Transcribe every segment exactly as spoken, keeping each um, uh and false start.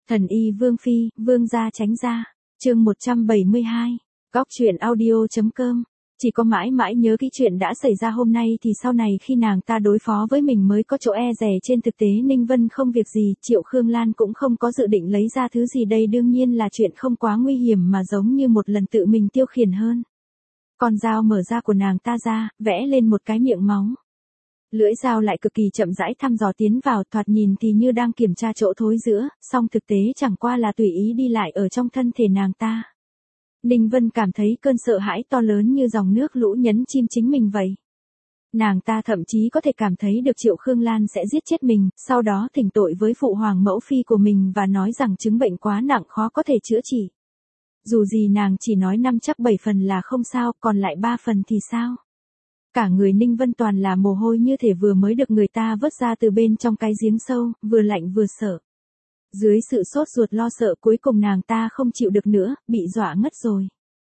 Thần y Vương Phi, Vương gia tránh ra. Chương một trăm bảy mươi hai. Góc truyện audio.com. Chỉ có mãi mãi nhớ cái chuyện đã xảy ra hôm nay thì sau này khi nàng ta đối phó với mình mới có chỗ e dè. Trên thực tế Ninh Vân không việc gì, Triệu Khương Lan cũng không có dự định lấy ra thứ gì đây, đương nhiên là chuyện không quá nguy hiểm mà giống như một lần tự mình tiêu khiển hơn. Con dao mở ra của nàng ta ra, vẽ lên một cái miệng máu. Lưỡi dao lại cực kỳ chậm rãi thăm dò tiến vào, thoạt nhìn thì như đang kiểm tra chỗ thối giữa, song thực tế chẳng qua là tùy ý đi lại ở trong thân thể nàng ta. Ninh Vân cảm thấy cơn sợ hãi to lớn như dòng nước lũ nhấn chìm chính mình vậy. Nàng ta thậm chí có thể cảm thấy được Triệu Khương Lan sẽ giết chết mình, sau đó thỉnh tội với phụ hoàng mẫu phi của mình và nói rằng chứng bệnh quá nặng khó có thể chữa trị. Dù gì nàng chỉ nói năm chắc bảy phần là không sao, còn lại ba phần thì sao? Cả người Ninh Vân toàn là mồ hôi như thể vừa mới được người ta vớt ra từ bên trong cái giếng sâu, vừa lạnh vừa sợ. Dưới sự sốt ruột lo sợ cuối cùng nàng ta không chịu được nữa, bị dọa ngất rồi.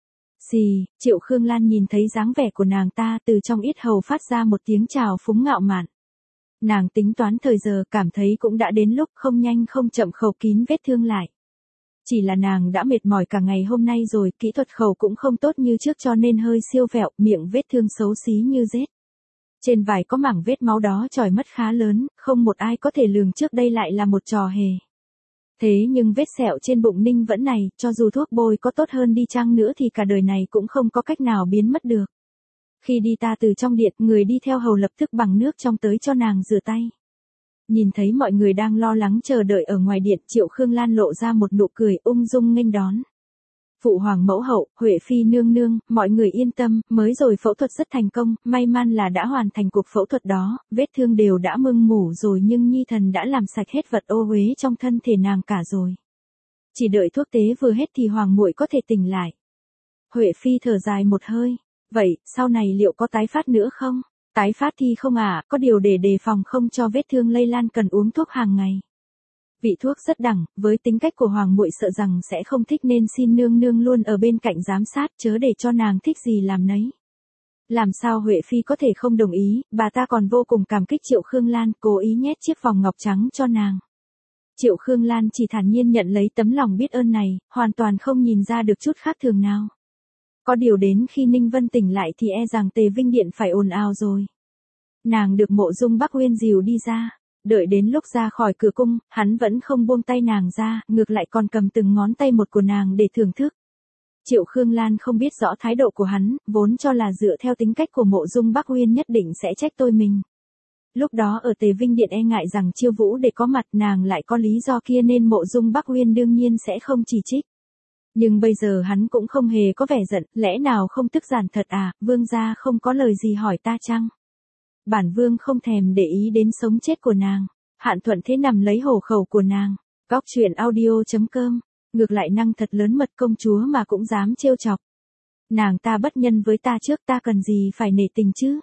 Xì, Triệu Khương Lan nhìn thấy dáng vẻ của nàng ta, từ trong yết hầu phát ra một tiếng chào phúng ngạo mạn. Nàng tính toán thời giờ, cảm thấy cũng đã đến lúc không nhanh không chậm khâu kín vết thương lại. Chỉ là nàng đã mệt mỏi cả ngày hôm nay rồi, kỹ thuật khâu cũng không tốt như trước cho nên hơi siêu vẹo, miệng vết thương xấu xí như rết. Trên vải có mảng vết máu đó chòi mất khá lớn, không một ai có thể lường trước đây lại là một trò hề. Thế nhưng vết sẹo trên bụng Ninh Vẫn này, cho dù thuốc bôi có tốt hơn đi chăng nữa thì cả đời này cũng không có cách nào biến mất được. Khi đi ta từ trong điện, người đi theo hầu lập tức bằng nước trong tới cho nàng rửa tay. Nhìn thấy mọi người đang lo lắng chờ đợi ở ngoài điện, Triệu Khương Lan lộ ra một nụ cười ung dung nghênh đón. Phụ hoàng mẫu hậu, Huệ Phi nương nương, mọi người yên tâm, mới rồi phẫu thuật rất thành công, may mắn là đã hoàn thành cuộc phẫu thuật đó, vết thương đều đã mưng mủ rồi nhưng Nhi thần đã làm sạch hết vật ô uế trong thân thể nàng cả rồi. Chỉ đợi thuốc tế vừa hết thì hoàng muội có thể tỉnh lại. Huệ Phi thở dài một hơi, vậy, sau này liệu có tái phát nữa không? Tái phát thì không à, có điều để đề phòng không cho vết thương lây lan cần uống thuốc hàng ngày. Vị thuốc rất đẳng, với tính cách của hoàng muội sợ rằng sẽ không thích nên xin nương nương luôn ở bên cạnh giám sát chớ để cho nàng thích gì làm nấy. Làm sao Huệ Phi có thể không đồng ý, bà ta còn vô cùng cảm kích Triệu Khương Lan, cố ý nhét chiếc vòng ngọc trắng cho nàng. Triệu Khương Lan chỉ thản nhiên nhận lấy tấm lòng biết ơn này, hoàn toàn không nhìn ra được chút khác thường nào. Có điều đến khi Ninh Vân tỉnh lại thì e rằng Tề Vinh Điện phải ồn ào rồi. Nàng được Mộ Dung Bắc Uyên dìu đi ra. Đợi đến lúc ra khỏi cửa cung, hắn vẫn không buông tay nàng ra, ngược lại còn cầm từng ngón tay một của nàng để thưởng thức. Triệu Khương Lan không biết rõ thái độ của hắn, vốn cho là dựa theo tính cách của Mộ Dung Bắc Uyên nhất định sẽ trách tôi mình. Lúc đó ở Tề Vinh Điện e ngại rằng Chiêu Vũ để có mặt nàng lại có lý do kia nên Mộ Dung Bắc Uyên đương nhiên sẽ không chỉ trích. Nhưng bây giờ hắn cũng không hề có vẻ giận, lẽ nào không tức giản thật à, vương gia không có lời gì hỏi ta chăng? Bản vương không thèm để ý đến sống chết của nàng, Hạn Thuận thế nằm lấy hổ khẩu của nàng. Góc truyện audio.com. Ngược lại năng thật lớn mật công chúa mà cũng dám trêu chọc. Nàng ta bất nhân với ta trước, ta cần gì phải nể tình chứ?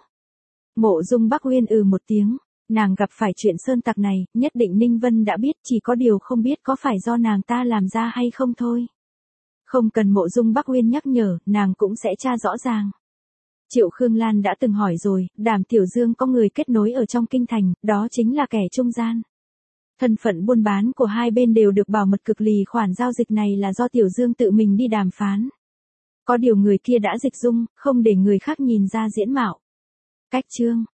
Mộ Dung Bắc Uyên ừ một tiếng, nàng gặp phải chuyện sơn tặc này, nhất định Ninh Vân đã biết, chỉ có điều không biết có phải do nàng ta làm ra hay không thôi. Không cần Mộ Dung Bắc Uyên nhắc nhở, nàng cũng sẽ tra rõ ràng. Triệu Khương Lan đã từng hỏi rồi, Đàm Tiểu Dương có người kết nối ở trong kinh thành, đó chính là kẻ trung gian. Thân phận buôn bán của hai bên đều được bảo mật cực lì, khoản giao dịch này là do Tiểu Dương tự mình đi đàm phán. Có điều người kia đã dịch dung, không để người khác nhìn ra diễn mạo. Cách chương